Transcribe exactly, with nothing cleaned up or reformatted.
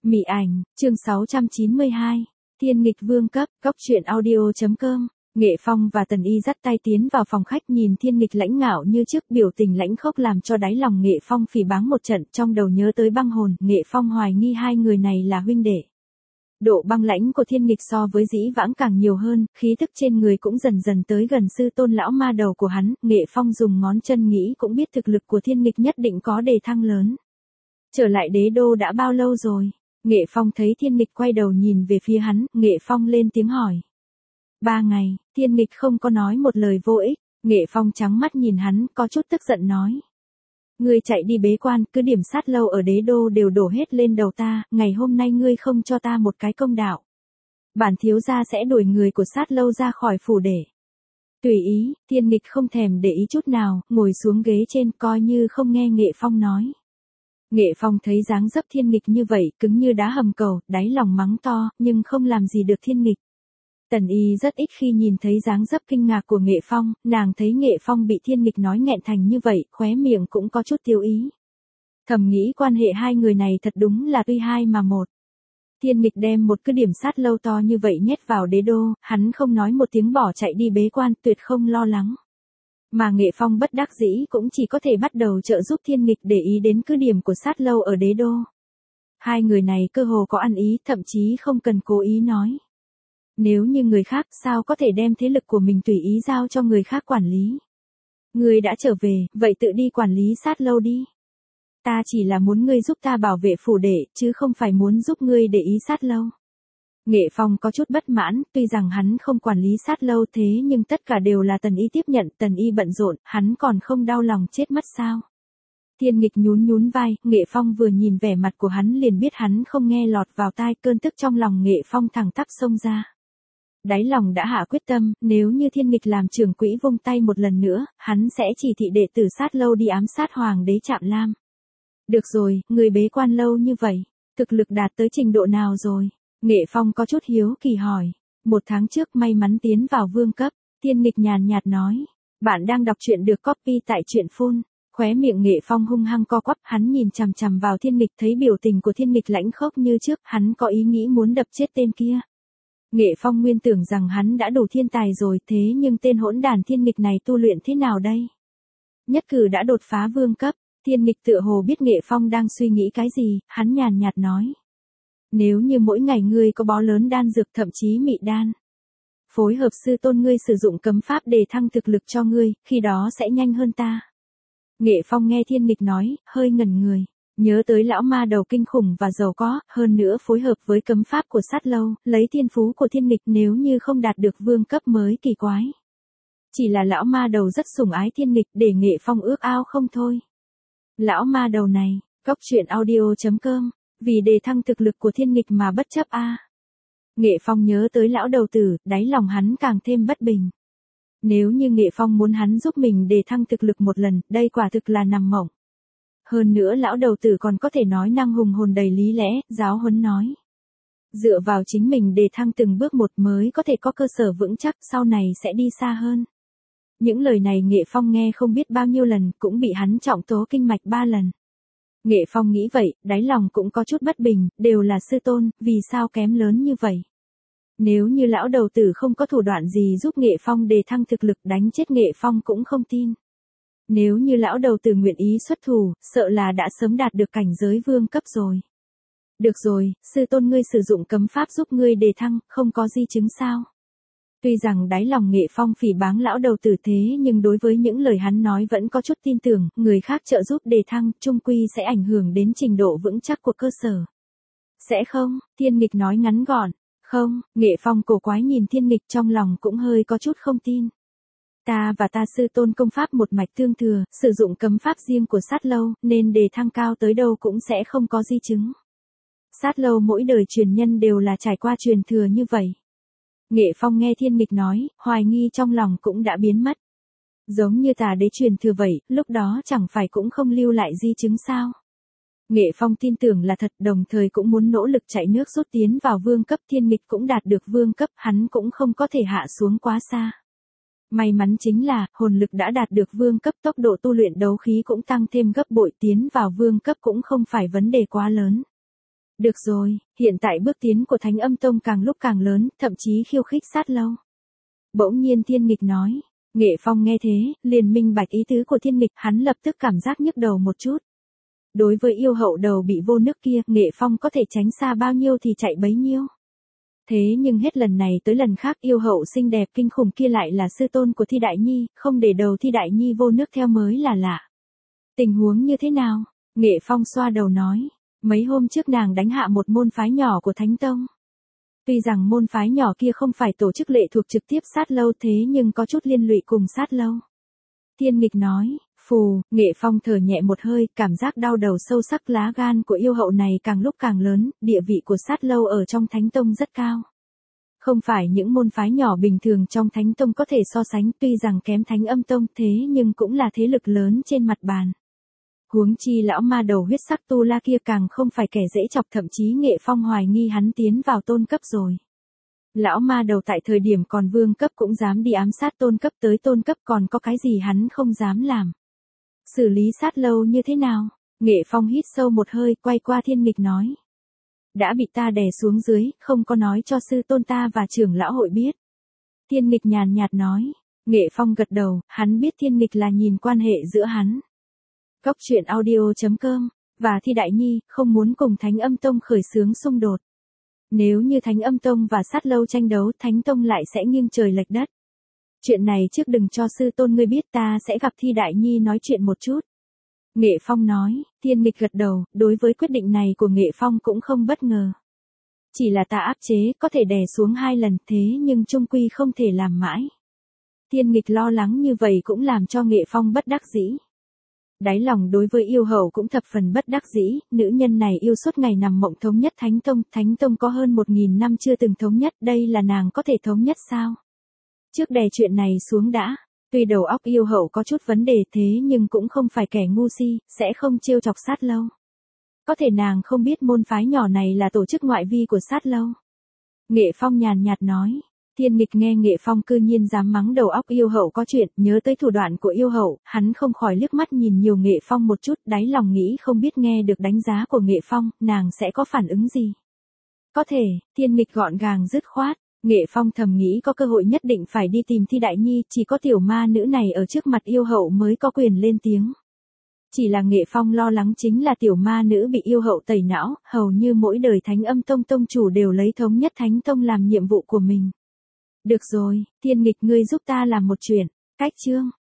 Mị ảnh, chương sáu trăm chín mươi hai. Thiên nghịch vương cấp, góc truyện audio.com. Nghệ Phong và Tần Y dắt tay tiến vào phòng khách, nhìn thiên nghịch lãnh ngạo như trước, biểu tình lãnh khốc làm cho đáy lòng Nghệ Phong phỉ báng một trận, trong đầu nhớ tới băng hồn, Nghệ Phong hoài nghi hai người này là huynh đệ. Độ băng lãnh của thiên nghịch so với dĩ vãng càng nhiều hơn, khí thức trên người cũng dần dần tới gần sư tôn lão ma đầu của hắn, Nghệ Phong dùng ngón chân nghĩ cũng biết thực lực của thiên nghịch nhất định có đề thăng lớn. Trở lại đế đô đã bao lâu rồi? Nghệ Phong thấy thiên nghịch quay đầu nhìn về phía hắn, Nghệ Phong lên tiếng hỏi. Ba ngày, thiên nghịch không có nói một lời vô ích, Nghệ Phong trắng mắt nhìn hắn, có chút tức giận nói. Ngươi chạy đi bế quan, cứ điểm sát lâu ở đế đô đều đổ hết lên đầu ta, ngày hôm nay ngươi không cho ta một cái công đạo. Bản thiếu gia sẽ đuổi người của sát lâu ra khỏi phủ để. Tùy ý, thiên nghịch không thèm để ý chút nào, ngồi xuống ghế trên coi như không nghe Nghệ Phong nói. Nghệ Phong thấy dáng dấp thiên nghịch như vậy, cứng như đá hầm cầu, đáy lòng mắng to, nhưng không làm gì được thiên nghịch. Tần Y rất ít khi nhìn thấy dáng dấp kinh ngạc của Nghệ Phong, nàng thấy Nghệ Phong bị thiên nghịch nói nghẹn thành như vậy, khóe miệng cũng có chút tiêu ý. Thầm nghĩ quan hệ hai người này thật đúng là tuy hai mà một. Thiên nghịch đem một cái điểm sát lâu to như vậy nhét vào đế đô, hắn không nói một tiếng bỏ chạy đi bế quan, tuyệt không lo lắng. Mà Nghệ Phong bất đắc dĩ cũng chỉ có thể bắt đầu trợ giúp thiên nghịch để ý đến cứ điểm của sát lâu ở đế đô. Hai người này cơ hồ có ăn ý, thậm chí không cần cố ý nói. Nếu như người khác sao có thể đem thế lực của mình tùy ý giao cho người khác quản lý. Ngươi đã trở về, vậy tự đi quản lý sát lâu đi. Ta chỉ là muốn ngươi giúp ta bảo vệ phủ đệ, chứ không phải muốn giúp ngươi để ý sát lâu. Nghệ Phong có chút bất mãn, tuy rằng hắn không quản lý sát lâu thế nhưng tất cả đều là Tần Y tiếp nhận, Tần Y bận rộn, hắn còn không đau lòng chết mất sao. Thiên nghịch nhún nhún vai, Nghệ Phong vừa nhìn vẻ mặt của hắn liền biết hắn không nghe lọt vào tai, cơn tức trong lòng Nghệ Phong thẳng tắp xông ra. Đáy lòng đã hạ quyết tâm, nếu như thiên nghịch làm trưởng quỹ vung tay một lần nữa, hắn sẽ chỉ thị đệ tử sát lâu đi ám sát hoàng đế Trạm Lam. Được rồi, người bế quan lâu như vậy, thực lực đạt tới trình độ nào rồi? Nghệ Phong có chút hiếu kỳ hỏi. Một tháng trước may mắn tiến vào vương cấp, thiên nghịch nhàn nhạt nói. Bạn đang đọc truyện được copy tại truyện phun. Khóe miệng Nghệ Phong hung hăng co quắp, hắn nhìn chằm chằm vào thiên nghịch, thấy biểu tình của thiên nghịch lãnh khốc như trước, hắn có ý nghĩ muốn đập chết tên kia. Nghệ Phong nguyên tưởng rằng hắn đã đủ thiên tài rồi, thế nhưng tên hỗn đàn thiên nghịch này tu luyện thế nào đây? Nhất cử đã đột phá vương cấp, thiên nghịch tựa hồ biết Nghệ Phong đang suy nghĩ cái gì, hắn nhàn nhạt nói. Nếu như mỗi ngày ngươi có bó lớn đan dược, thậm chí mị đan, phối hợp sư tôn ngươi sử dụng cấm pháp để thăng thực lực cho ngươi, khi đó sẽ nhanh hơn ta. Nghệ Phong nghe thiên nghịch nói, hơi ngẩn người. Nhớ tới lão ma đầu kinh khủng và giàu có, hơn nữa phối hợp với cấm pháp của sát lâu, lấy thiên phú của thiên nghịch nếu như không đạt được vương cấp mới kỳ quái. Chỉ là lão ma đầu rất sủng ái thiên nghịch, để Nghệ Phong ước ao không thôi. Lão ma đầu này, góc truyện audio.com, vì đề thăng thực lực của thiên nghịch mà bất chấp a. À. Nghệ Phong nhớ tới lão đầu tử, đáy lòng hắn càng thêm bất bình. Nếu như Nghệ Phong muốn hắn giúp mình đề thăng thực lực một lần, đây quả thực là nằm mộng. Hơn nữa lão đầu tử còn có thể nói năng hùng hồn đầy lý lẽ, giáo huấn nói. Dựa vào chính mình đề thăng từng bước một mới có thể có cơ sở vững chắc, sau này sẽ đi xa hơn. Những lời này Nghệ Phong nghe không biết bao nhiêu lần, cũng bị hắn trọng tố kinh mạch ba lần. Nghệ Phong nghĩ vậy, đáy lòng cũng có chút bất bình, đều là sư tôn, vì sao kém lớn như vậy? Nếu như lão đầu tử không có thủ đoạn gì giúp Nghệ Phong đề thăng thực lực, đánh chết Nghệ Phong cũng không tin. Nếu như lão đầu tử nguyện ý xuất thủ, sợ là đã sớm đạt được cảnh giới vương cấp rồi. Được rồi, sư tôn ngươi sử dụng cấm pháp giúp ngươi đề thăng, không có di chứng sao? Tuy rằng đáy lòng Nghệ Phong phỉ báng lão đầu tử thế nhưng đối với những lời hắn nói vẫn có chút tin tưởng, người khác trợ giúp đề thăng, chung quy sẽ ảnh hưởng đến trình độ vững chắc của cơ sở. Sẽ không, thiên nghịch nói ngắn gọn. Không, Nghệ Phong cổ quái nhìn thiên nghịch, trong lòng cũng hơi có chút không tin. Ta và ta sư tôn công pháp một mạch tương thừa, sử dụng cấm pháp riêng của sát lâu, nên đề thăng cao tới đâu cũng sẽ không có di chứng. Sát lâu mỗi đời truyền nhân đều là trải qua truyền thừa như vậy. Nghệ Phong nghe thiên nghịch nói, hoài nghi trong lòng cũng đã biến mất. Giống như tà đế truyền thừa vậy, lúc đó chẳng phải cũng không lưu lại di chứng sao. Nghệ Phong tin tưởng là thật, đồng thời cũng muốn nỗ lực chạy nước rút tiến vào vương cấp, thiên nghịch cũng đạt được vương cấp, hắn cũng không có thể hạ xuống quá xa. May mắn chính là, hồn lực đã đạt được vương cấp, tốc độ tu luyện đấu khí cũng tăng thêm gấp bội, tiến vào vương cấp cũng không phải vấn đề quá lớn. Được rồi, hiện tại bước tiến của Thánh Âm Tông càng lúc càng lớn, thậm chí khiêu khích Sát Lâu. Bỗng nhiên Thiên Nghịch nói. Nghệ Phong nghe thế, liền minh bạch ý tứ của Thiên Nghịch, hắn lập tức cảm giác nhức đầu một chút. Đối với yêu hậu đầu bị vô nước kia, Nghệ Phong có thể tránh xa bao nhiêu thì chạy bấy nhiêu. Thế nhưng hết lần này tới lần khác yêu hậu xinh đẹp kinh khủng kia lại là sư tôn của Thi Đại Nhi, không để đầu Thi Đại Nhi vô nước theo mới là lạ. Tình huống như thế nào? Nghệ Phong xoa đầu nói. Mấy hôm trước nàng đánh hạ một môn phái nhỏ của Thánh Tông. Tuy rằng môn phái nhỏ kia không phải tổ chức lệ thuộc trực tiếp Sát Lâu thế nhưng có chút liên lụy cùng Sát Lâu. Thiên Nghịch nói, phù, Nghệ Phong thở nhẹ một hơi, cảm giác đau đầu sâu sắc, lá gan của yêu hậu này càng lúc càng lớn, địa vị của Sát Lâu ở trong Thánh Tông rất cao. Không phải những môn phái nhỏ bình thường trong Thánh Tông có thể so sánh, tuy rằng kém Thánh Âm Tông thế nhưng cũng là thế lực lớn trên mặt bàn. Huống chi lão ma đầu huyết sắc tu la kia càng không phải kẻ dễ chọc, thậm chí Nghệ Phong hoài nghi hắn tiến vào tôn cấp rồi. Lão ma đầu tại thời điểm còn vương cấp cũng dám đi ám sát tôn cấp, tới tôn cấp còn có cái gì hắn không dám làm. Xử lý Sát Lâu như thế nào? Nghệ Phong hít sâu một hơi, quay qua Thiên Nghịch nói. Đã bị ta đè xuống dưới, không có nói cho sư tôn ta và trưởng lão hội biết. Thiên Nghịch nhàn nhạt nói. Nghệ Phong gật đầu, hắn biết Thiên Nghịch là nhìn quan hệ giữa hắn. Cốc truyện audio chấm com và Thi Đại Nhi không muốn cùng Thánh Âm Tông khởi xướng xung đột. Nếu như Thánh Âm Tông và Sát Lâu tranh đấu, Thánh Tông lại sẽ nghiêng trời lệch đất. Chuyện này trước đừng cho sư tôn ngươi biết, ta sẽ gặp Thi Đại Nhi nói chuyện một chút. Nghệ Phong nói. Thiên Nghịch gật đầu, đối với quyết định này của Nghệ Phong cũng không bất ngờ. Chỉ là ta áp chế, có thể đè xuống hai lần thế nhưng chung quy không thể làm mãi. Thiên Nghịch lo lắng như vậy cũng làm cho Nghệ Phong bất đắc dĩ. Đáy lòng đối với yêu hậu cũng thập phần bất đắc dĩ, nữ nhân này yêu suốt ngày nằm mộng thống nhất Thánh Tông, Thánh Tông có hơn một nghìn năm chưa từng thống nhất, đây là nàng có thể thống nhất sao? Trước đè chuyện này xuống đã, tuy đầu óc yêu hậu có chút vấn đề thế nhưng cũng không phải kẻ ngu si, sẽ không trêu chọc Sát Lâu. Có thể nàng không biết môn phái nhỏ này là tổ chức ngoại vi của Sát Lâu. Nghệ Phong nhàn nhạt nói. Thiên Nghịch nghe Nghệ Phong cư nhiên dám mắng đầu óc yêu hậu có chuyện, nhớ tới thủ đoạn của yêu hậu, hắn không khỏi liếc mắt nhìn nhiều Nghệ Phong một chút, đáy lòng nghĩ không biết nghe được đánh giá của Nghệ Phong, nàng sẽ có phản ứng gì. Có thể, Thiên Nghịch gọn gàng dứt khoát, Nghệ Phong thầm nghĩ có cơ hội nhất định phải đi tìm Thi Đại Nhi, chỉ có tiểu ma nữ này ở trước mặt yêu hậu mới có quyền lên tiếng. Chỉ là Nghệ Phong lo lắng chính là tiểu ma nữ bị yêu hậu tẩy não, hầu như mỗi đời Thánh Âm Tông tông chủ đều lấy thống nhất Thánh Tông làm nhiệm vụ của mình. Được rồi, Thiên Nghịch ngươi giúp ta làm một chuyện. Cách chương